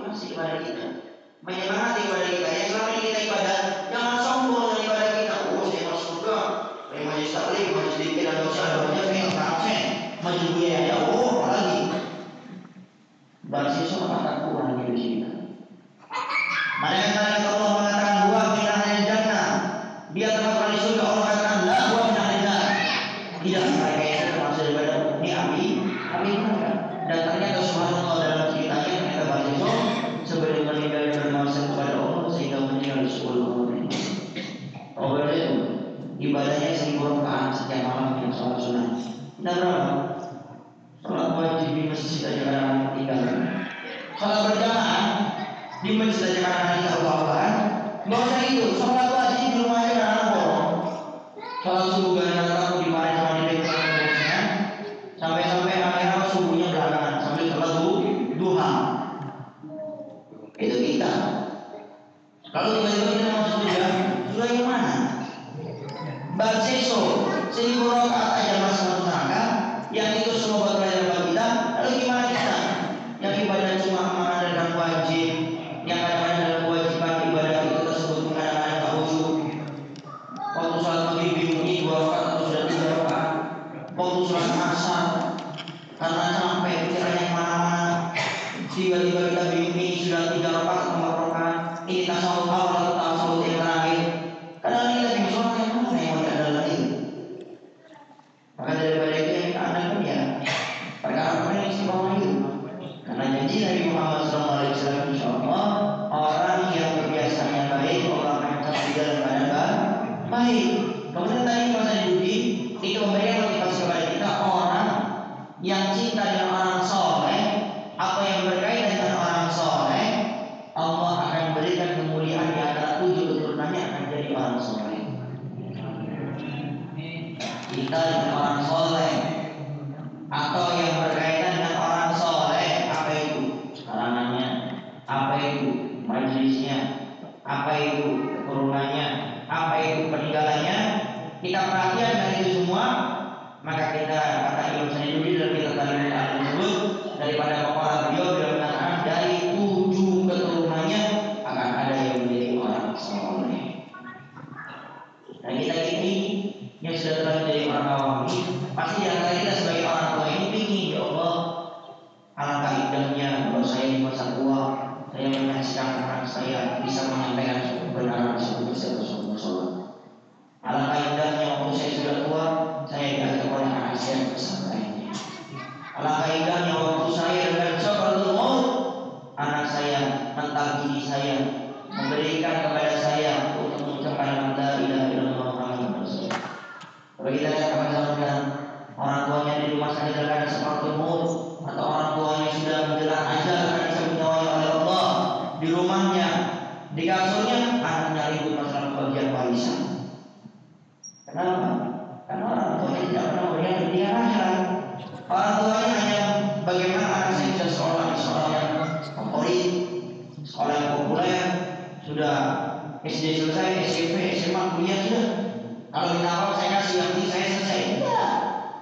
motivasi kepada kita, menyemangati kepada kita. Yang selama ini kita ibadah, jangan sombong dari ibadah kita. Oh, saya masuk surga. Saya majlis taklim, majlis dikir dan dosa doanya saya nggak absen. Majlis biaya ya, oh apalagi. Berarti semua akan kurang di sini. Mana yang kata Allah mengatakan huwa min ahlil jannah. Dia termasuk ahli surga. Allah katakan la huwa min ahlil nar. Tidak, mereka itu termasuk daripada ini ahli neraka. Dan ternyata subhanallah dalam ceritanya mereka baca sebelum meninggal bermaksud kepada Allah sehingga meninggal 10 tahun. Allah itu ibadahnya 1000 rakaat setiap malam yang sholat sunnah. Tidak berapa? Sholat wajib di masjid aja kadang tinggal. Sholat berjamaah di masjid aja kadang kita lupakan. Nggak usah itu, sholat wajib di rumah aja kadang bolong. Sholat subuh kadang-kadang dimarahin sama diri kita sampai-sampai akhirnya subuhnya belakangan sambil sholat duha. Itu kita. Kalau tiba-tiba kita masuk surga yang mana? Barseso 1000 rakaat aja masuk neraka, yang itu semua buat pelajaran buat kita. Lalu gimana kita? Yang ibadah cuma mengadakan wajib, yang kadang-kadang dalam kewajiban ibadah itu tersebut kadang-kadang tak khusyuk. Waktu sholat maghrib bingung 2 rakaat atau sudah 3 rakaat. Waktu sholat asar karena sampai pikirannya kemana-mana, tiba-tiba kita bingung ini sudah 3 rakaat atau 4 rakaat. Ini tasawuf awal atau tasawuf yang terakhir. Kadang kita bingung sholat yang mana yang mau ada lagi. Maka daripada itu yang kita adakan ya perkara-perkara yang istimewa itu. Karena janji Nabi Muhammad SAW, insyaallah orang yang kebiasaannya baik Allah akan kasih dalam keadaan baik. Kemudian tadi Mas Budi itu memberikan motivasi kepada kita orang yang cinta dengan orang soleh, apa yang berkaitan dengan orang soleh, Allah akan berikan kemuliaan di antara 7 keturunannya akan jadi orang soleh. Kita dengan orang soleh atau yang berkaitan dengan orang soleh, apa itu kalangannya, apa itu majelisnya, apa itu keturunannya, apa itu peninggalannya, kita perhatian dari itu semua, maka kita kata Imam Sanidudi dalam kitab Al tersebut daripada kepala beliau mengatakan dari 7 keturunannya akan ada yang menjadi orang soleh. Dan kita ini yang sudah telah menjadi orang awam ini pasti di antara kita sebagai orang tua ini ingin ya Allah, alangkah indahnya kalau saya di masa tua saya menyaksikan anak saya bisa menyampaikan kebenaran seperti Rasulullah. Alangkah indahnya waktu saya sudah tua saya diajak oleh anak saya pesantrennya. Alangkah indahnya waktu saya dengan sabarul maut anak saya mentagih saya memberikan kepada saya untuk mengucapkan la ilaha illallah Muhammadur Rasulullah. Kalau kita lihat teman-teman orang tuanya di rumah sakit dalam sabarul maut atau orang tuanya sudah menjelang ajal akan dicabut nyawanya oleh Allah, di rumahnya di kasurnya anaknya ribut masalah bagian warisan. Kenapa? Karena orang tuanya tidak pernah memberikan pendidikan akhirat. Orang tuanya hanya bagaimana anak saya bisa sekolah di sekolah yang favorit, sekolah yang populer, sudah SD selesai, SMP, SMA, kuliah sudah. Kalau minta apa saya kasih, yang penting saya selesai. Tidak.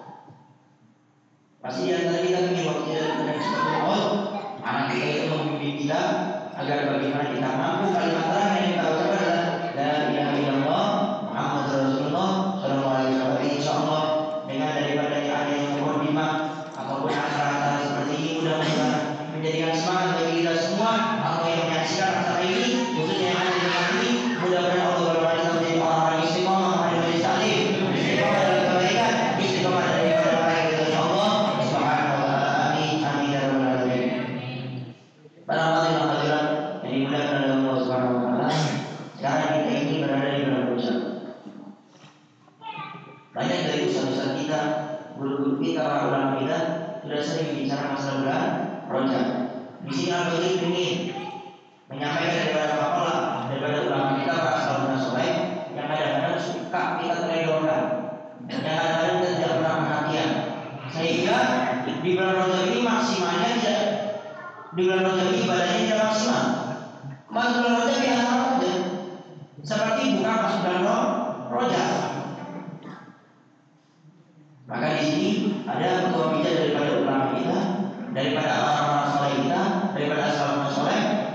Pasti di antara kita ingin waktu dari seperti anak kita itu membimbing kita agar bagaimana kita mampu kalimat terakhir yang kita ucapkan adalah la ilaha illallah Muhammadur Rasulullah sallallahu alaihi wasallam. Insyaallah dengan daripada ada yang mukadimah ataupun acara-acara seperti ini mudah-mudahan menjadikan semangat bagi kita semua atau yang menyaksikan acara ini khususnya yang ada di tempat ini. Mudah-mudahan Allah berkati kita menjadi orang-orang istiqomah pada majelis taklim, istiqomah dalam kebaikan, istiqomah dari orang-orang yang kita Allah subhanahu wa ta'ala. Amin amin ya rabbal alamin. Para hadirin hadirat yang dimuliakan oleh Allah subhanahu wa ta'ala, sekarang kita ini berada di bulan Rajab. Banyak dari usaha-usaha kita, guru-guru kita, para ulama kita sudah sering bicara masalah bulan Rajab. Di sini Al-Baqi ingin menyampaikan daripada makalah daripada ulama kita para salafus saleh yang kadang-kadang suka kita terlewatkan, yang kadang-kadang kita tidak pernah perhatian, sehingga di bulan Rajab ini maksimalnya tidak, di bulan Rajab ini ibadahnya tidak maksimal. Masuk bulan Rajab ya saja, seperti bukan masuk bulan Rajab. Maka di sini ada ketua bijak daripada ulama kita, daripada orang-orang soleh kita, daripada salafus soleh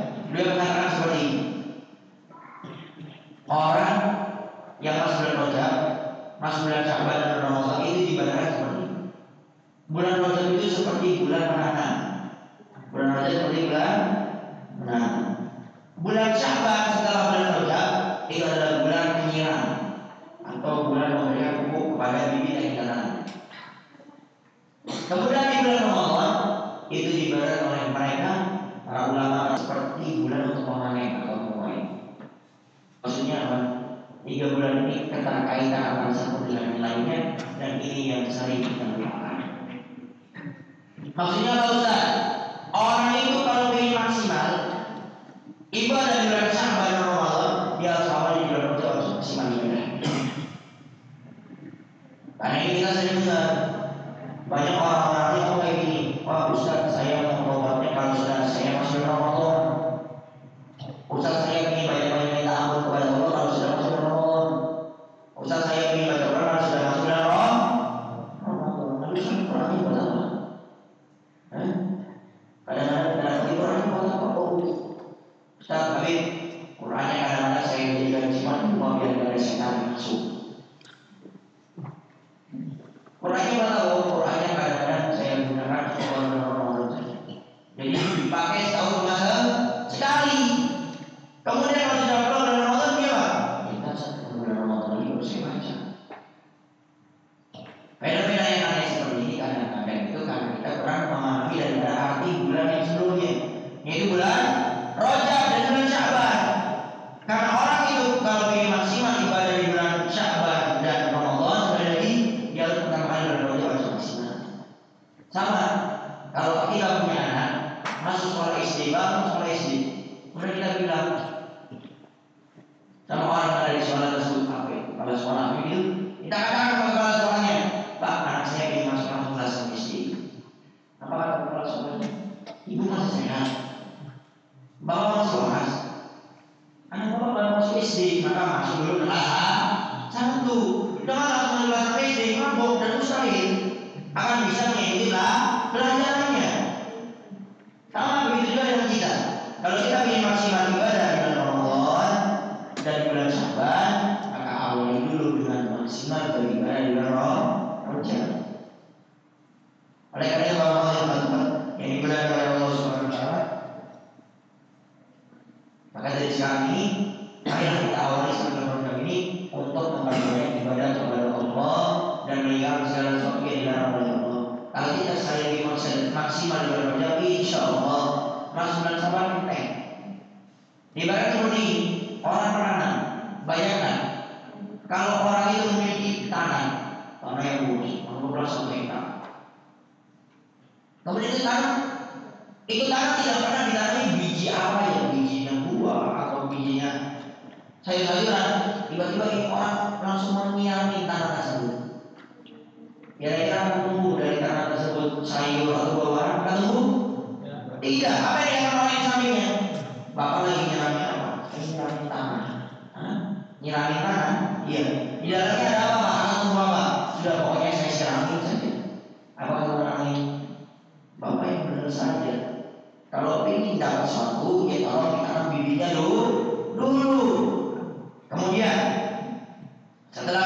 seperti bulan. Nah, bulan Sya'ban setelah bulan Rajab itu adalah bulan penyiram atau bulan memberikan pupuk kepada bibit yang kita tanam. Kemudian di bulan Ramadan itu diibaratkan oleh mereka para ulama seperti bulan untuk memanen atau menuai. Maksudnya apa? 3 bulan ini keterkaitan antara satu dengan yang lainnya, dan ini yang sering kita lupakan. Maksudnya apa Ustaz? Orang itu kalau ingin maksimal ibadah di bulan Sya'ban dan Ramadan, dia harus awal di bulan Rajab harus maksimal ibadah. Karena ini kita sering dengar banyak orang-orang yang kayak gini, wah Ustaz saya mau berobatnya kalau sudah saya masuk Ramadan. Ustaz saya ingin banyak-banyak minta ampun kepada Allah kalau sudah masuk Ramadan. Ustaz saya ingin baca Quran kalau sudah masuk Ramadan. Tapi Ustaz Qurannya buat apa? Kadang-kadang kita dapat Qurannya buat apa? Ustaz tapi Qurannya kadang-kadang saya jadikan cuma mau biar ada setan masuk. Qurannya buat apa? Qurannya kadang-kadang saya gunakan untuk bulan Ramadan saja. Jadi dipakai setahun cuma sekali. Kemudian kalau sudah pulang bulan Ramadan dia apa? Kita satu bulan Ramadan lagi baru saya baca. Fenomena yang aneh seperti ini kadang-kadang itu karena kita kurang memahami daripada arti bulan yang sebelumnya, yaitu bulan Rajab dan bulan Sya'ban. Karena orang itu kalau ingin maksimal ibadah di bulan Sya'ban dan Ramadan, sekali lagi dia harus pertama kali bulan Rajab harus maksimal. Sama kalau kita punya anak masuk sekolah SD, baru sekolah SD, kemudian kita bilang sama orang yang ada di sekolah tersebut, kalau sekolah itu kita katakan kepada kepala sekolahnya, Pak, anak saya ingin masuk kelas SD. Apa kata kepala sekolahnya? Ibu masih sehat, bapak masuk kelas, anak bapak baru masuk SD, maka masuk dulu kelas A1. Jangan langsung kelas SD, mabuk dan mustahil akan bisa mengikuti pelajarannya. Sama begitu juga dengan kita. Kalau kita ingin maksimal ibadah di bulan Ramadan dan bulan Sya'ban, maka awali dulu dengan maksimal beribadah di bulan Rajab. Oleh karena itu kalau yang teman-teman yang dimuliakan oleh Allah Subhanahu wa taala, maka dari sekarang ini marilah kita awali bulan Rajab ini untuk memperbanyak ibadah kepada Allah dan meninggalkan segala sesuatu yang dilarang oleh Allah. Kalau kita sekali lagi maksimal di bulan Rajab, insya Allah masuk bulan Sya'ban enteng. Ibarat seperti orang menanam, bayangkan kalau orang itu memiliki tanah yang luas, 1 hektar. Kemudian itu tanah tidak pernah ditanami biji apa ya, bijinya buah atau bijinya sayur-sayuran. Tiba-tiba ini orang langsung menyiami tanah tersebut. Kira-kira akan tumbuh dari tanah tersebut sayur atau buah-buahan? Akan tumbuh? Tidak. Apa yang akan orang yang sampingnya? Bapak lagi nyiramin apa? Nyiramin tanah. Nyiramin tanah? Iya. Di dalamnya ada apa? Akan tumbuh apa? Sudah, pokoknya saya siramin saja. Apa kata orang lain? Bapak yang benar saja. Kalau ingin dapat sesuatu, ya tolong ditanam bibitnya dulu. Kemudian setelah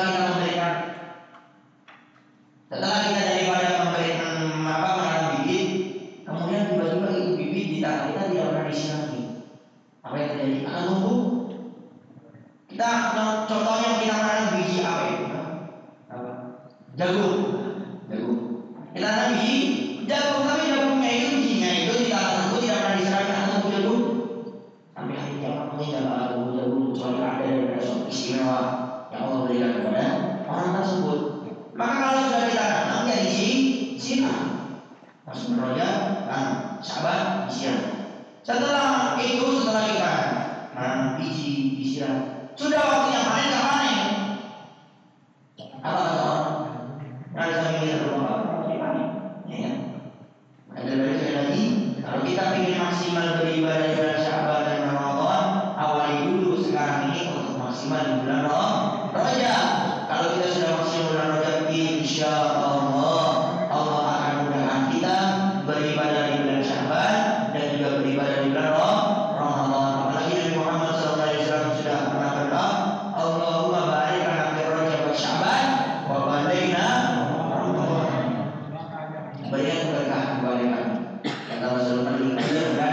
kita daripada menanam bibit, kemudian tiba-tiba itu bibit di tanah kita tidak pernah disirami. Apa yang terjadi? Akan tumbuh. Kita contohnya kita menanam biji apa itu? Jagung. Kita tanam biji jagung, tapi jagungnya itu bijinya itu di tanah tersebut tidak pernah disirami, akan tumbuh jagung. Sampai hari kiamat meninggal akan tumbuh jagung kecuali ada daripada suatu istimewa yang Allah berikan kepada orang tersebut. Maka kalau sudah kita tanam, ya disiram. Masuk Rajab, Sya'ban disiram. Setelah kita nanam biji disiram, sudah waktunya panen, nggak panen. Apa kata orang? Ada sambil rumah panen, ya kan? Ada sekali lagi, kalau kita ingin maksimal beribadah di bulan Sya'ban dan Ramadan, awali dulu sekarang ini untuk maksimal di bulan Rajab. Kalau kita sudah maksimal bulan Rajab, insya Allah akan mudahkan kita beribadah di bulan Sya'ban dan juga beribadah di bulan Ramadan. Apalagi Nabi Muhammad SAW sudah pernah berdoa, Allahumma barik lana fi Rajab wa Sya'ban wa baligna Ramadan. Berikan keberkahan kepada kami. Kata Rasulullah,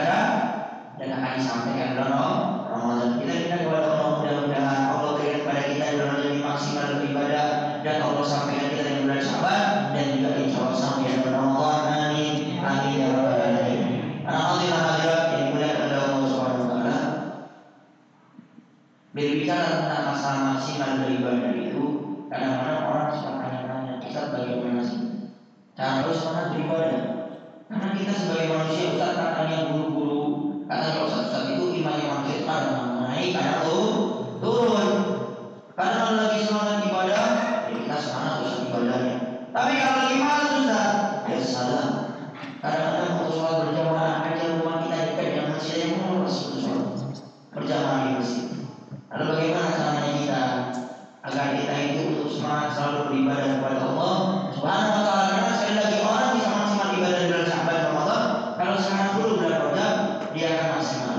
berbicara tentang masalah maksimal beribadah itu, kadang-kadang orang suka tanya-tanya, Ustaz bagaimana sih cara mana beribadah? Karena kita sebagai manusia, Ustaz katanya guru-guru, katanya Ustaz itu imannya manusia itu kadang naik, kadang turun. Kadang lagi semangat ibadah, ya kita semangat Ustaz ibadahnya. Tapi kalau lagi malas Ustaz, ya salah. Kadang-kadang mau sholat berjamaah aja, rumah kita dekat dengan masjid yang harus sholat berjamaah di masjid. Lalu bagaimana caranya kita agar kita itu untuk semangat selalu beribadah kepada Allah Subhanahu wa taala? Karena sekali lagi orang bisa maksimal ibadah di bulan Sya'ban Ramadan kalau sekarang dulu bulan Rajab dia akan maksimal.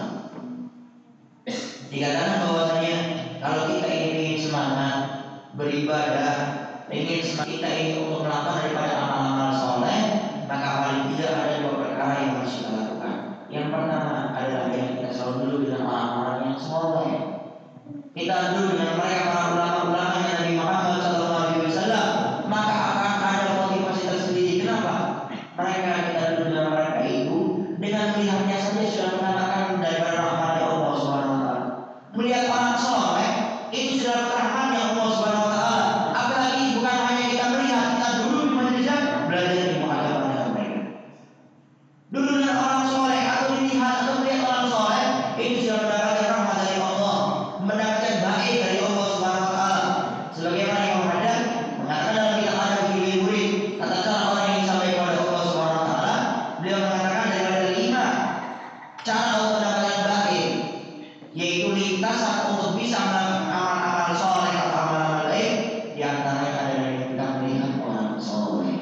Dikatakan bahwasanya kalau kita ingin semangat beribadah, ingin semangat kita ini untuk melakukan daripada amal-amal soleh, maka paling tidak ada dua perkara yang harus kita lakukan. Yang pertama adalah yang kita selalu dulu dengan orang-orang yang soleh. Kita dulu dengan mereka para ulama-ulama Nabi Muhammad SAW, maka akan ada motivasi tersendiri. Kenapa? Kita dulu dengan mereka itu dengan melihatnya saja sudah mengatakan daripada rahmatnya Allah Subhanahu Wa Taala. Melihat orang soleh itu sudah rahmatnya Allah Subhanahu Wa Taala. Apalagi bukan hanya kita melihat, kita dulu di majelis belajar di muhadzaah dengan mereka. Dulu dengan orang soleh atau dilihat atau melihat orang soleh itu sudah mendapatkan rahmat dari Allah, mendapatkan baik dari Allah Subhanahu Wa Taala. Sebagaimana Imam Haddad mengatakan dalam kitab Adab Murid tata cara orang yang sampai kepada Allah Subhanahu Wa Taala, beliau mengatakan daripada 5 cara untuk mendapatkan baik, yaitu lintasan untuk bisa melakukan amal-amal soleh atau amal-amal baik. Di antaranya adalah kita melihat orang soleh,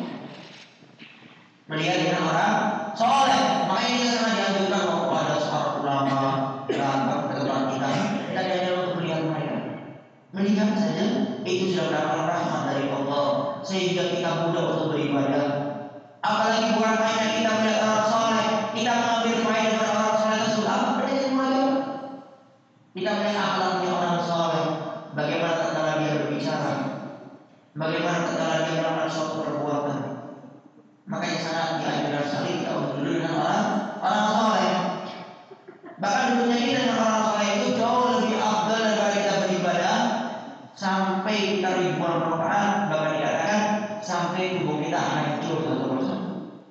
melihat dengan orang soleh. Makanya kita sangat dianjurkan kepada seorang ulama dalam keterangan kita diajar untuk melihat mereka. Melihat saja itu sudah mendapatkan rahmat dari Allah sehingga kita mudah untuk beribadah. Apalagi bukan hanya kita melihat orang soleh, kita mengambil faedah dari orang soleh tersebut. Apa bedanya mulai? Kita melihat akhlaknya orang soleh, bagaimana tatkala dia berbicara, bagaimana tatkala dia melakukan suatu perbuatan. Makanya sangat dianjurkan sekali kita untuk dulu dengan orang soleh. Bahkan dulunya kita dengan orang soleh itu jauh lebih afdal daripada kita beribadah sampai kita ribuan rakaat, bahkan dikatakan sampai tubuh kita hancur satu persatu.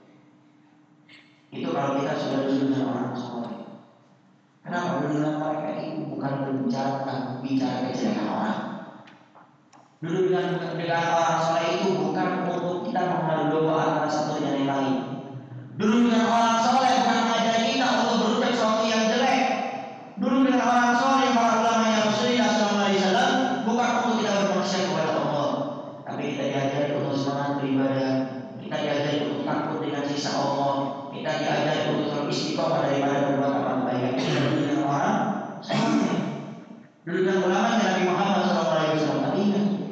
Itu kalau kita sudah dulu dengan orang soleh. Kenapa dulu dengan mereka itu bukan berbicara tentang bicara kejelekan orang. Dulu dengan orang soleh itu bukan untuk kita mengadu domba antara satu dengan yang lain. Dulu dengan orang soleh bukan mengajari kita untuk berucap sesuatu yang jelek. Dulu dengan orang soleh para ulama yang Rasulullah SAW bukan untuk kita bermaksiat kepada Allah, tapi kita diajari untuk semangat beribadah. Kita diajari untuk takut dengan siksa Allah. Kita diajari untuk beristiqomah daripada berbuat amal baik. Dulu dengan orang soleh. Dulu dengan ulama Nabi Muhammad SAW. Tapi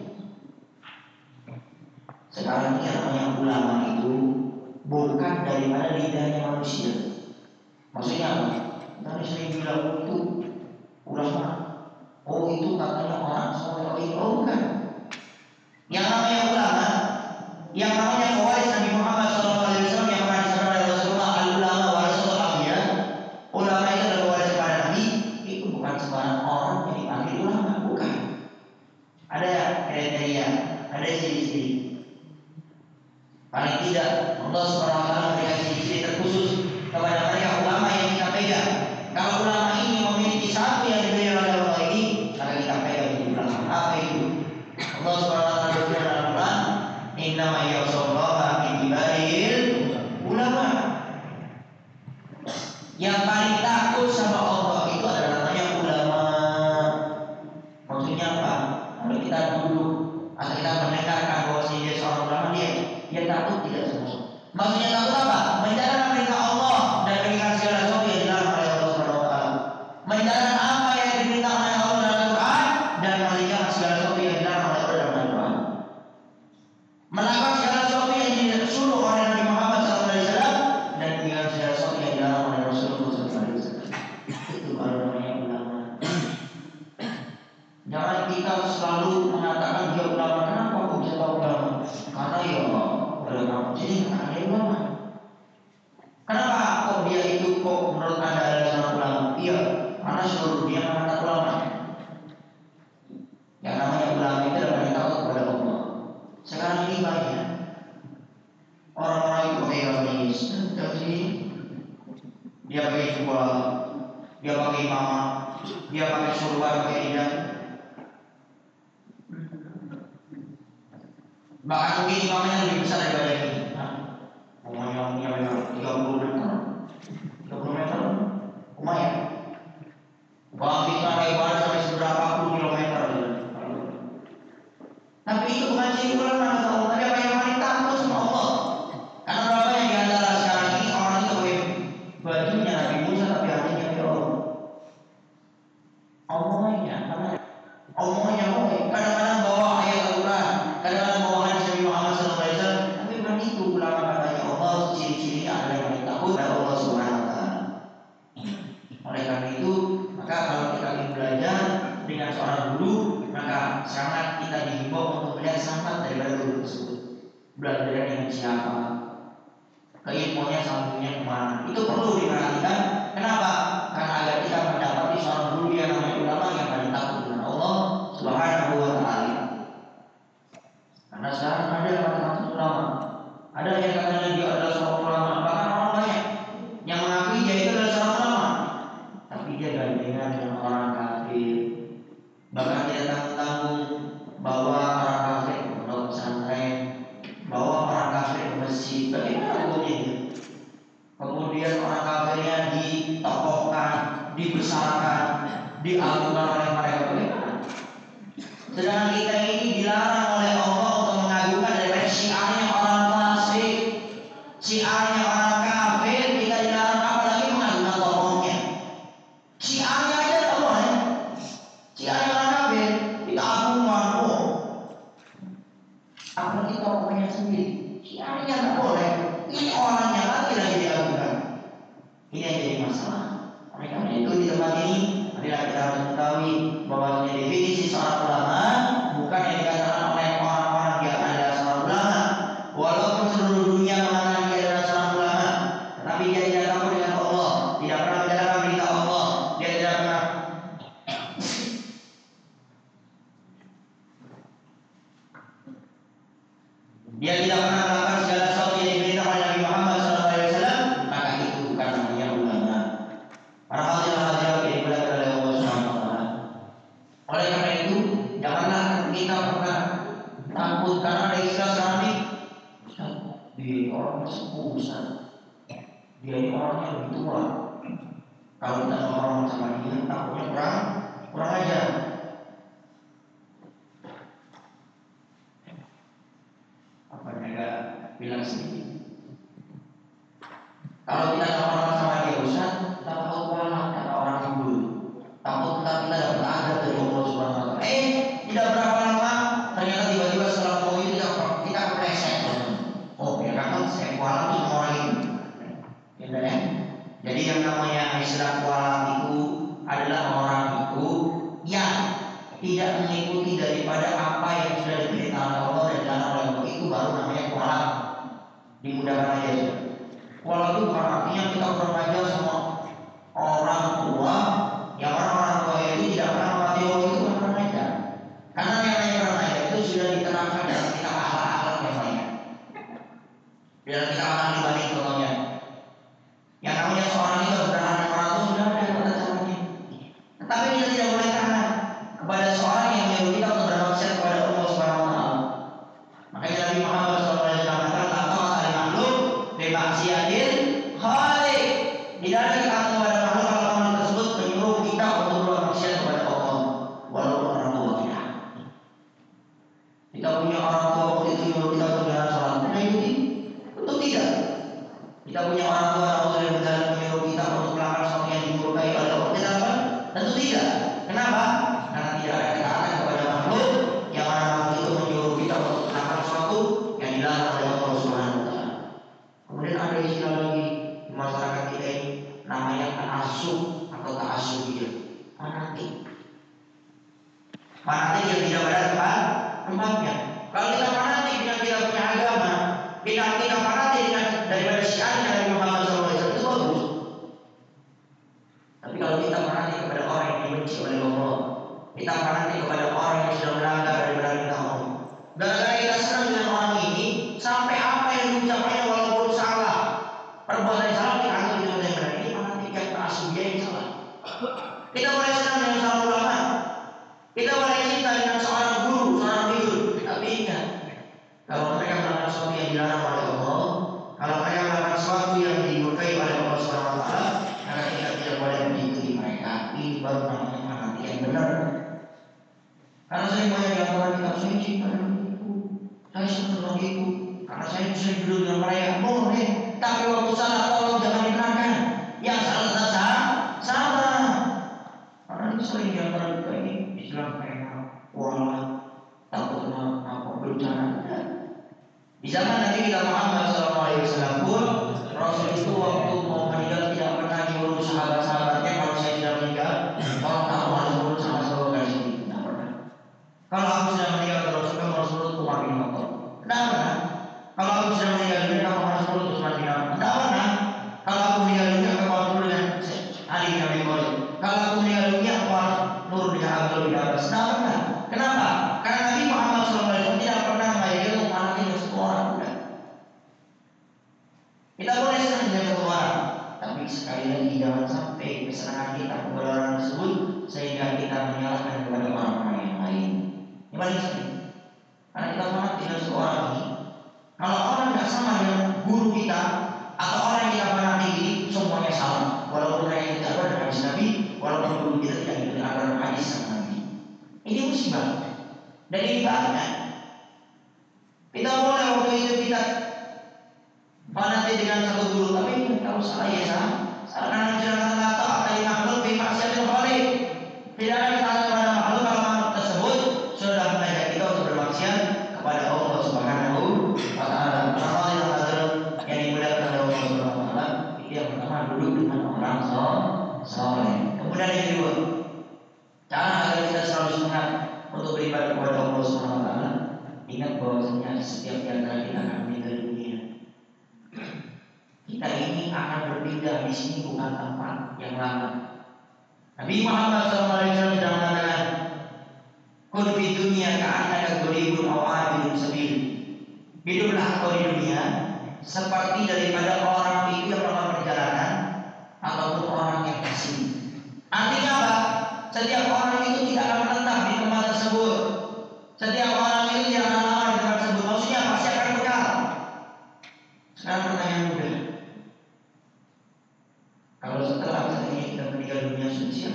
sekarang ini namanya ulama itu bukan daripada lidahnya manusia. Maksudnya apa? Tadi sering bilang itu ulama. Oh itu katanya orang soleh. Oh bukan. Yang namanya ulama, yang namanya pewaris Nabi Muhammad SAW yang pernah disebut oleh Rasulullah, al-ulama warasatul anbiya. Ulama itu adalah pewaris kepada Nabi. Itu bukan sembarang orang yang dipanggil ulama, bukan. Ada kriteria, ada ciri-ciri. Paling tidak Allah Subhanahu Wa Taala memberikan ciri-ciri terkhusus kepada mereka ulama yang kita pegang. Kalau ulama ini memiliki satu yang diberi oleh Allah ini, maka kita pegang di belakang. Apa itu? Allah Subhanahu Wa Taala berfirman dalam Al-Quran, Innama yawsallaha min ibadihil ulama. jilbab, dia pakai imamah, dia pakai surban, pakai hijab. Bahkan mungkin imamahnya lebih besar daripada ini. Umumnya memang 30 meter, 30 meter, lumayan. Bahkan kita lebar sampai seberapa puluh kilometer. Tapi itu bukan ciri ulama, kata Allah. Tapi apa yang paling takut sama Allah? Karena berapa yang diantara sekarang ini orang itu pakai bajunya Nabi Musa tapi hatinya Allah. Omongannya boleh. Kadang-kadang bawa ayat Al-Quran, kadang-kadang bawa hadis Nabi Muhammad SAW. Tapi bukan itu ulama katanya Allah. Ciri-cirinya adalah yang paling takut dari Allah Subhanahu Wa Taala. Oleh karena itu, maka kalau kita ingin belajar dengan seorang guru, maka sangat kita dihimbau untuk melihat sangat daripada guru tersebut. Belajar dengan siapa, keilmuannya sambungnya kemana, itu perlu diperhatikan. Kenapa? Karena agar kita mendapati seorang guru yang namanya ulama yang paling takut dengan Allah Subhanahu Wa Taala. Karena sekarang ada yang takut ulama, ada yang katanya dia adalah seorang ulama, bahkan orang banyak yang mengakui dia itu adalah seorang ulama, tapi dia gandengan dengan orang kafir. Bahkan dia tanggung-tanggung bawa orang kafir ke pondok pesantren, bawa orang kafir ke masjid. Bagaimana hukumnya itu? Kemudian orang kafirnya ditokohkan, dibesarkan, diagungkan oleh mereka. Bagaimana? Sedangkan kita ini dilarang oleh Allah untuk mengagungkan daripada syiarnya orang fasik, syiarnya orang kafir. Kita dilarang apalagi mengagungkan tokohnya. Syiarnya aja tak boleh. Syiarnya orang kafir kita agungkan. Apalagi tokohnya sendiri. Syiarnya tak boleh. Ini orangnya lagi diagungkan. Ini yang jadi masalah. Oleh karena itu di tempat ini adalah kita harus mengetahui bahwa definisi seorang ulama bukan yang dikatakan oleh orang-orang yang adalah seorang ulama. Walaupun seluruh dunia mengatakan dia adalah seorang ulama, tetapi dia tidak takut dengan Allah, tidak pernah menjalankan berita Allah, dia tidak pernah melakukan segala sesuatu yang diberitakan oleh Nabi Muhammad SAW, maka itu bukan namanya ulama. Para hadirin yang dimuliakan oleh Allah Subhanahu Wa Taala. Oleh karena itu, janganlah kita pernah takut karena ada istilah sekarang ini. Dia orang sepuh, dia ini orangnya lebih tua. Kalau kita ngomong sama dia, takutnya kurang aja. Apa mereka bilang sendiri? Kalau kita ngomong sama dia Ustaz, kita takut kalah kata orang Hindu. Takut kita dapat adab dari Allah Subhanahu Wa Taala. Tidak berapa lama, ternyata tiba-tiba setelah mau itu kita kepleset. Oh, ya kan saya kualat itu semua orang itu. Ya. Jadi yang namanya istilah kualat itu adalah orang itu yang tidak mengikuti daripada apa yang sudah diperintahkan Allah dan dilarang oleh Allah, itu baru namanya kualat. Dimudahkan aja. Kualat itu bukan artinya kita kurang ajar sama orang tua. Yang orang tua itu tidak pernah memati Allah, itu bukan kurang ajar. Karena yang namanya kurang ajar itu sudah diterapkan dalam kitab akhlak yang lain. Dalam kitab akhlak dibanding contohnya. Yang namanya seorang itu bertahan dengan orang tua sudah ada pada caranya. Tetapi kita tidak boleh tahan kepada seorang yang menyuruh kita untuk bermaksiat kepada Allah Subhanahu Wa Taala. Makanya Nabi Muhammad SAW mengatakan atau al makhluk bimaksiatil khaliq. Tidak ada ketaatan kepada makhluk kalau makhluk tersebut menyuruh kita untuk bermaksiat kepada Allah, walaupun orang tua kita. Kita punya orang tua waktu itu menyuruh kita untuk jalan sholat, kita ikuti? Tentu tidak. Kita punya orang tua yang berjalan menyuruh kita untuk melakukan sesuatu yang dimurkai oleh Allah, kita lakukan? Tentu tidak. Kenapa? Karena tidak ada ketaatan kepada makhluk yang mana makhluk itu menyuruh kita untuk melakukan sesuatu yang dilarang oleh Allah Subhanahu Wa Taala. Kemudian ada istilah lagi di masyarakat kita ini namanya ta'assub atau ta'assubiyah. Fanatik yang tidak pada tempatnya. Kalau kita fanatik dengan kita punya agama, kita fanatik dengan daripada syiarnya Nabi Muhammad SAW, itu bagus. Tapi kalau kita fanatik kepada orang yang dibenci oleh Allah, kita fanatik kepada orang yang sudah melanggar daripada kita Allah, gara-gara kita senang dengan orang ini, sampai apa yang diucapkannya walaupun salah, perbuatan salah kita anggap itu yang benar. Ini fanatik yang ta'assub. ta'assub yang salah. Kita boleh senang dengan seorang ulama, kita boleh cinta dengan seorang guru, seorang figur, tapi ingat, kalau mereka melakukan sesuatu yang dilarang oleh Allah, kalau mereka melakukan sesuatu yang dimurkai oleh Allah Subhanahu wa taala, maka kita tidak boleh mengikuti mereka. Ini baru namanya fanatik yang benar. Karena saya banyak yang orang kita saya cinta dengan itu, saya senang itu, karena saya bisa duduk dengan mereka, boleh. Tapi waktu salah tolong jangan dibenarkan. Yang salah tetap salah. Karena itu sering di antara kita ini Islam mereka pola takut berbicara. Di zaman Nabi kita Muhammad SAW pun Rasul itu waktu mau meninggal tidak pernah nyuruh sahabat-sahabatnya kalau saya sudah meninggal, kalau kamu harus urut sama saudara sini, tidak pernah. Kalau aku sudah meninggal terus kamu harus urut Umar bin Khattab, tidak pernah. Kalau aku sudah meninggal dunia kamu harus urut Utsman bin Affan, tidak pernah. Kalau aku meninggal dunia kamu harus urut dengan Ali bin Abi Thalib. Kalau aku meninggal dunia kamu harus nurut dengan Abdul bin Abbas, tidak pernah. Kenapa? Karena Nabi Muhammad SAW tidak pernah mengajari untuk anaknya semua orang. Kita boleh senang dengan satu orang, tapi sekali lagi jangan sampai kesenangan kita kepada orang tersebut sehingga kita menyalahkan kepada orang-orang yang lain. Ini paling sering. Karena kita fanatik dengan seorang ini. Kalau orang tidak sama dengan guru kita atau orang yang kita fanatik ini, semuanya salah. Walaupun mereka tidak ada dengan hadis Nabi, walaupun guru kita tidak ikuti aturan hadis Nabi. Ini musibah. Dan ini banyak. Kita boleh waktu itu kita fanatik dengan satu guru, tapi kalau salah ya salah. Karena jangan kata atau makhluk di maksiatul khaliq. Tidak ada kata kepada makhluk kalau makhluk tersebut sudah mengajak kita untuk bermaksiat kepada Allah Subhanahu wa taala. Kalau yang dimuliakan oleh Allah Subhanahu wa taala, itu yang pertama duduk dengan orang saleh. Kemudian yang kedua, cara agar kita selalu semangat untuk beribadah kepada Allah Subhanahu wa taala. Ingat bahwasanya setiap di antara kita akan meninggal dunia. Kita ini akan berpindah di sini bukan tempat yang lama. Nabi Muhammad SAW sudah mengatakan, "Kun fi dunya ka'annaka gharibun aw 'abidun sabil." Hiduplah kau di dunia seperti daripada orang itu yang melakukan perjalanan ataupun orang yang asing. Artinya apa? Setiap orang itu tidak akan menetap di tempat tersebut. Setiap orang itu tidak akan lama di tempat tersebut. Maksudnya pasti akan kekal. Sekarang pertanyaan mudah. Kalau setelah ini kita meninggal dunia suci,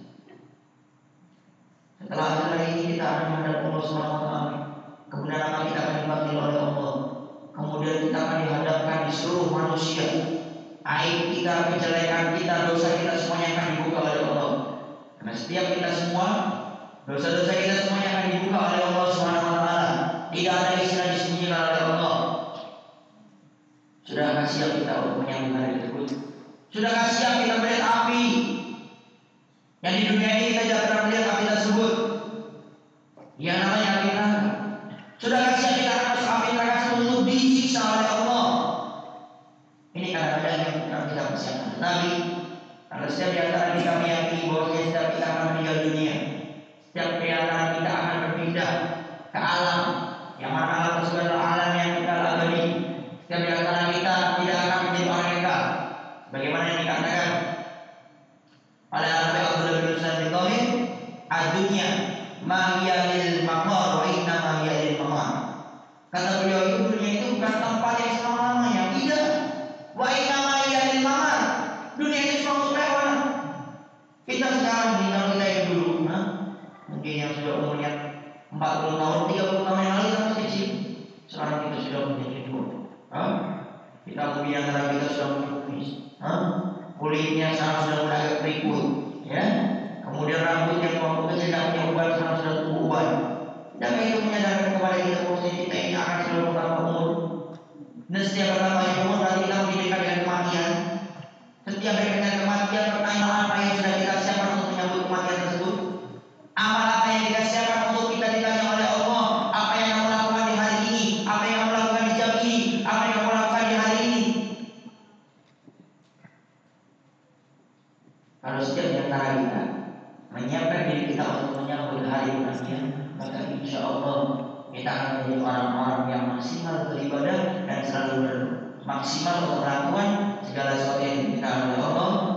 setelah ini kita akan menghadap Allah SWT, kemudian akan kita akan dipanggil oleh Allah, kemudian kita akan dihadapkan di seluruh manusia. Aib kita, kejelekan kita, dosa kita semuanya akan dibuka oleh Allah. Karena setiap kita semua, dosa-dosa kita semuanya akan dibuka oleh Allah SWT. Tidak ada istilah disembunyikan oleh Allah. Sudah siap kita untuk menyambut hari tersebut? Sudah siap kita melihat api yang di dunia ini kita tidak pernah melihat api tersebut, yang namanya api neraka? Sudah siap kita masuk api neraka untuk disiksa oleh Allah? Ini kadang-kadang yang kita persiapkan. Tapi karena setiap di antara kita meyakini bahwa setiap kita akan meninggal dunia, setiap di antara kita akan berpindah ke alam yang mana alam tersebut adalah alam yang kekal abadi. Setiap di antara kita tidak akan menjadi orang yang kekal. Bagaimana yang dikatakan oleh Nabi Abdullah bin Sa'id bin "Ad-dunya ma hiya lil maqar wa inna ma hiya lil mamar." Kata beliau itu dunia itu bukan tempat yang selama-lamanya, tidak. Wa inna ma hiya lil mamar. Dunia itu cuma untuk lewat. Kita sekarang di tahun kita yang dulu, mungkin yang sudah umurnya 40 tahun, 30 tahun yang lalu kita masih kecil. Sekarang kita sudah menjadi tua. Kita mungkin antara kita sudah menangis. Kulitnya sekarang sudah mulai agak keriput, ya. Kemudian rambut yang waktu kecil tidak punya uban sekarang sudah tumbuh uban. Tidakkah itu menyadarkan kepada kita bahwa kita ini akan selalu bertambah umur? Dan setiap bertambahnya umur berarti kita menjadikan dengan kematian. Setiap dengan kematian, pertanyaan apa yang sudah kita siapkan untuk menyambut kematian tersebut? Amal apa yang kita siapkan untuk kita ditanya oleh Allah? Apa yang kamu lakukan di hari ini? Apa yang kamu lakukan di jam ini? Apa yang kamu lakukan di hari ini? Kalau setiap di antara kita menyiapkan diri kita untuk menyambut hari kematian, maka insya Allah kita akan menjadi orang-orang yang maksimal beribadah dan selalu maksimal untuk melakukan segala sesuatu yang diminta oleh Allah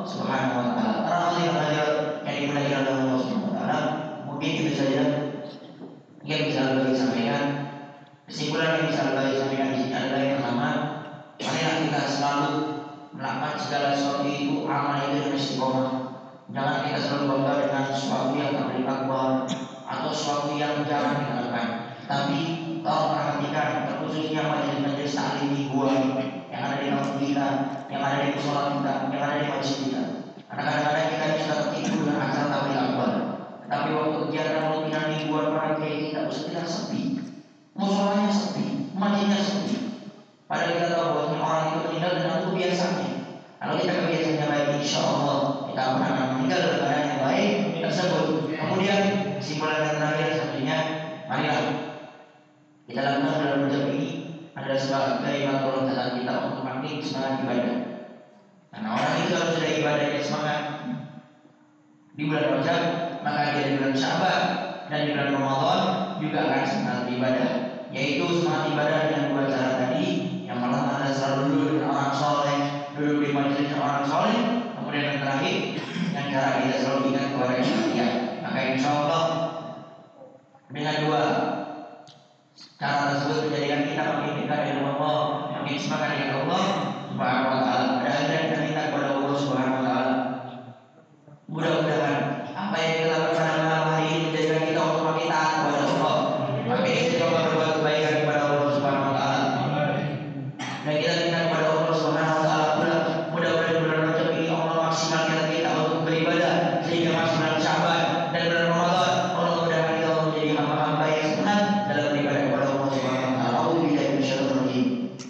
Subhanahu wa taala. Para hadirin yang dimuliakan oleh Allah Subhanahu wa taala, mungkin itu saja yang bisa bagi sampaikan. Kesimpulan yang bisa bagi sampaikan di sini adalah yang pertama, marilah kita selalu melakukan segala sesuatu itu amal itu dengan istiqomah. Jangan kita selalu bangga dengan sesuatu yang tak bertakwa atau sesuatu yang jarang dilakukan. Tapi tolong perhatikan, terkhususnya majelis-majelis taklim mingguan yang ada di kampung kita, yang ada di musola kita, yang ada di masjid kita. Karena kadang-kadang kita sudah tertidur dengan acara tabligh akbar. Tapi waktu kegiatan rutinan mingguan para kiai kita tidak sepi, musolanya sepi, masjidnya sepi. Padahal kita tahu bahwa orang itu meninggal dengan itu biasanya. Kalau kita kebiasaannya baik, insya Allah kita akan meninggal dalam keadaan yang baik tersebut. Kemudian kesimpulan yang terakhir selanjutnya, marilah kita lakukan dalam Rajab ini adalah sebagai batu loncatan kita untuk makin semangat ibadah. Karena orang itu kalau sudah ibadahnya semangat di bulan Rajab, maka dia di bulan Sya'ban dan di bulan Ramadan juga akan semangat ibadah. Yaitu semangat ibadah dengan dua cara tadi. Yang pertama adalah selalu duduk dengan orang soleh, duduk di majelis orang soleh. Kemudian yang terakhir, dengan cara kita selalu ingat kepada kematian. Maka insya Allah dengan dua cara tersebut menjadikan kita makin dekat dengan Allah, makin semangat dengan Allah Subhanahu wa taala. Pada akhirnya kita minta kepada Allah Subhanahu wa taala, mudah-mudahan apa yang kita lakukan pada malam hari ini menjadikan kita untuk makin taat kepada Allah, makin istiqomah berbuat kebaikan kepada Allah Subhanahu wa taala. Dan kita minta kepada Allah Subhanahu wa taala pula, mudah-mudahan bulan Rajab ini Allah maksimalkan kita untuk beribadah sehingga maksimal Sya'ban dan bulan Ramadan Allah mudahkan kita untuk menjadi hamba-hamba yang senang dalam beribadah kepada Allah Subhanahu wa taala. A'udzubillahi minasyaitonir rajim.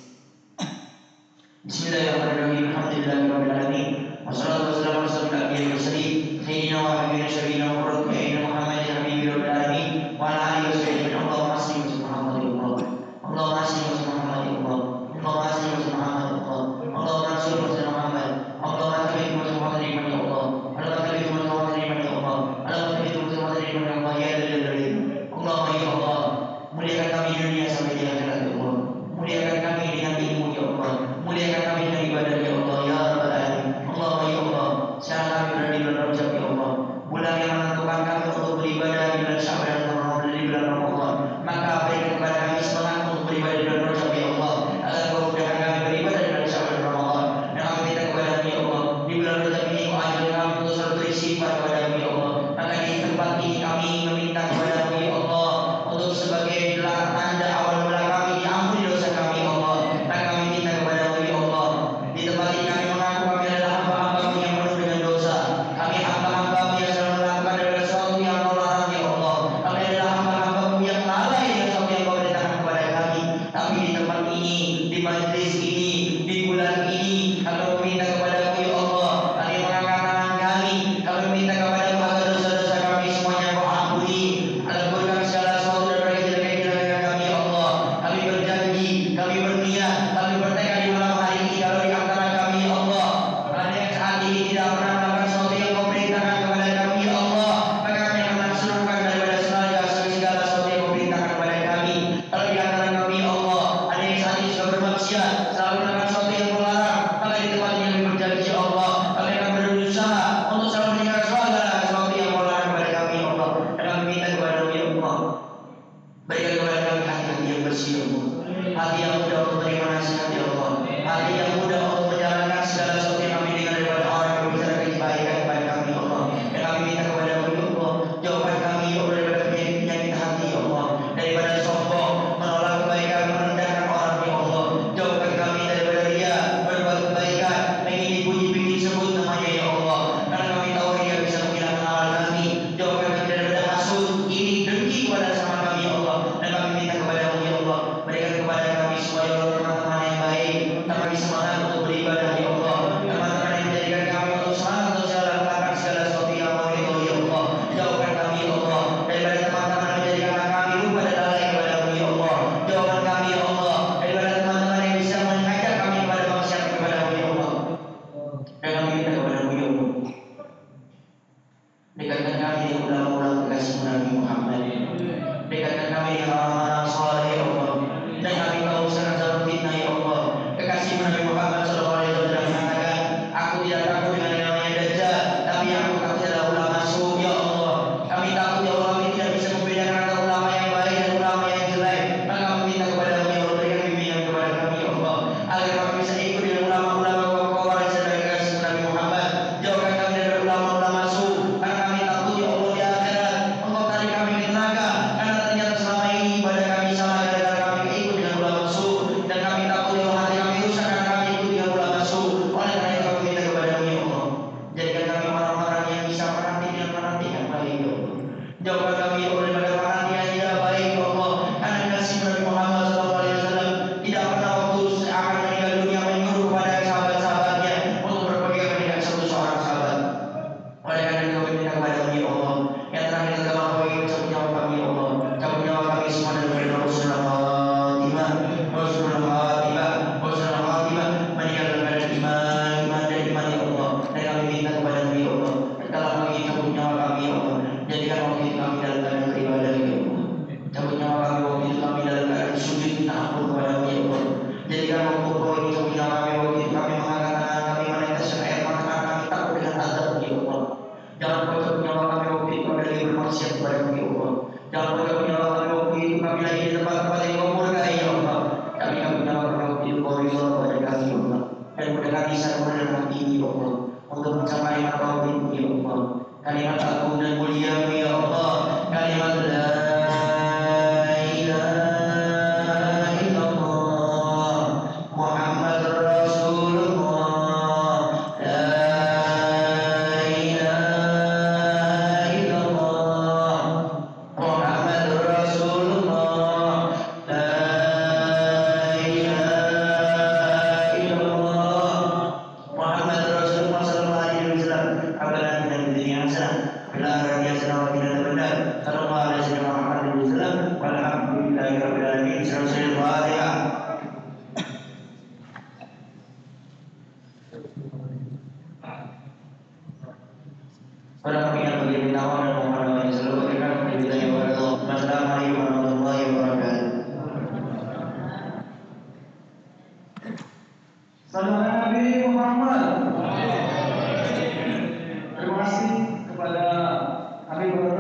Bismillahirrahmanirrahim. Alhamdulillahirabbil alamin. Wassalatu wassalamu ala asyrofil anbiya'i wal mursalin sayyidina wa habibina syafiina wa qurrati a'yunina Muhammadin habibir rabbil alamin wa ala alihi wa sahbihi. Allahumma salli wa sallim ala Muhammadin. Allahumma salli wa sallim ala Muhammadin. Allahumma salli wa sallim ala Muhammadin. Allahumma salli wa sallim ala Muhammad. Allahumma tabi'u wa sallim ala Muhammad ya Allah. Allahumma tabi'u wa sallim ala Muhammad ya Allah. Allahumma tabi'u wa sallim ala Muhammad ya Allah. Ya Jalil. Allahumma ya Allah, muliakan kami di dunia sampai di akhirat ya Allah. Muliakan kami dengan ilmu ya Allah. Muliakan kami dengan ibadah ya Allah ya Rabbal alamin. Allahumma ya Allah, sekarang kami berada di bulan Rajab ya Allah, bulan yang menentukan kami untuk beribadah di bulan Sya'ban dan Ramadan di bulan Ramadan. Maka berikan kepada kami semangat untuk beribadah di bulan Rajab ya Allah, agar Kau mudahkan kami beribadah di bulan Sya'ban dan Ramadan. Dan kami minta kepada-Mu ya Allah, di bulan Rajab ini Kau ajar kami untuk selalu beristighfar kepada-Mu ya Allah. Maka di tempat ini kami meminta kepada-Mu ya Allah untuk sebagai tanda awal mula kami diampuni dosa kami ya Allah. Maka kami minta kepada-Mu ya Allah, di tempat ini kami mengaku kami adalah hamba-hamba-Mu yang penuh dengan dosa. Kami hamba-hamba-Mu yang selalu melakukan daripada sesuatu yang Kau larang ya Allah. Kami adalah hamba-hamba-Mu yang lalai dengan sesuatu yang Kau perintahkan kepada kami. Tapi di tempat ini, di majelis ini, di bulan ini, kami meminta kepada-Mu ya Allah. Kami mengangkat tangan kami, kami meminta kepada-Mu agar dosa-dosa kami semuanya Kau ampuni. Ampunikan segala sesuatu daripada kejelekan-kejelekan kami ya Allah. Kami berjanji, kami berniat, kami bertekad di malam hari ini kalau di antara kami ya Allah ada yang saat ini tidak pernah melakukan sesuatu yang Kau perintahkan kepada kami ya Allah, maka kami akan laksanakan daripada segala sesuatu yang Kau perintahkan kepada kami. Kalau di antara kami ya Allah ada yang saat ini sudah bermaksiat, selalu melakukan sesuatu yang Kau larang, maka di tempat ini kami berjanji ya Allah, kami akan berusaha untuk selalu meninggalkan segala sesuatu yang Kau larang kepada kami ya Allah. Dan kami minta kepada-Mu ya Allah, berikan kepada kami hati-hati yang bersih ya Allah, hati yang mudah untuk menerima nasihat ya Allah, hati yang mudah untuk menjalankan segala sesuatu yang kami dengar daripada orang yang berbicara kebaikan kepada kami ya Allah. Dan kami minta kepada-Mu ya Allah, jauhkan kami ya Allah daripada penyakit hati ya Allah, daripada sombong, menolak kebaikan, merendahkan orang ya Allah. Jauhkan kami daripada riya, berbuat kebaikan, ingin dipuji, ingin disebut namanya ya Allah. Karena kami tahu riya bisa menghilangkan amal kami. Jauhkan kami daripada hasud, iri, dengki kepada sama kami ya Allah. Dan kami minta kepada-Mu ya Allah, berikan kepada kami semua ya Allah teman-teman yang baik, kami semangat untuk beribadah ya Allah. Teman-teman yang menjadikan kami untuk semangat untuk segala melakukan segala sesuatu yang Kau ridhoi ya Allah. Jauhkan kami ya Allah daripada teman-teman yang menjadikan kami lupa dan lalai kepada-Mu ya Allah. Jauhkan kami ya Allah daripada teman-teman yang bisa mengajak kami kepada maksiat kepada-Mu ya Allah. Dan kami minta kepada-Mu ya Allah, dekatkan kami dengan ulama-ulama kekasih Nabi Muhammad. Dekatkan kami dengan orang-orang saleh ya Allah. Dan kami tahu sangat dalam fitnah ya Allah. Kekasih Nabi Muhammad sallallahu alaihi wasallam mengatakan, aku tidak takut dengan yang namanya Jangan pojok nyawa kami waktu itu kami lagi bermaksiat kepada kami, ya Allah. Jangan pojok nyawa kami waktu itu kami lagi di tempat-tempat yang kau murkai, ya Allah. Kami nyawa kami waktu itu kau ridho kepada kami, ya Allah. Dan mendekati sarana dan hati ini, ya Allah. Untuk mencapai kalimat tauhid, ya Allah. Kalimat agung dan mulia, ya Allah. Kalimat la ilaha illallah Muhammadur Rasulullah. La ilaha illallah Muhammadur Rasulullah. La ilaha illallah Muhammadur Rasulullah sallallahu alaihi wasallam. Abadan dan dunia hasanah, fil akhirati hasanah wa qina adzabannar. Sallallahu alaihi wasallam Muhammadin wasallam. Walhamdulillahi rabbil alamin. Surah Al-Fatihah. Pada kami yang bagi mintawan dan mohon doa yang selalu berikan kepada yang berdoa. Wassalamualaikum warahmatullahi wabarakatuh. Salam Nabi Muhammad. Terima kasih kepada Habib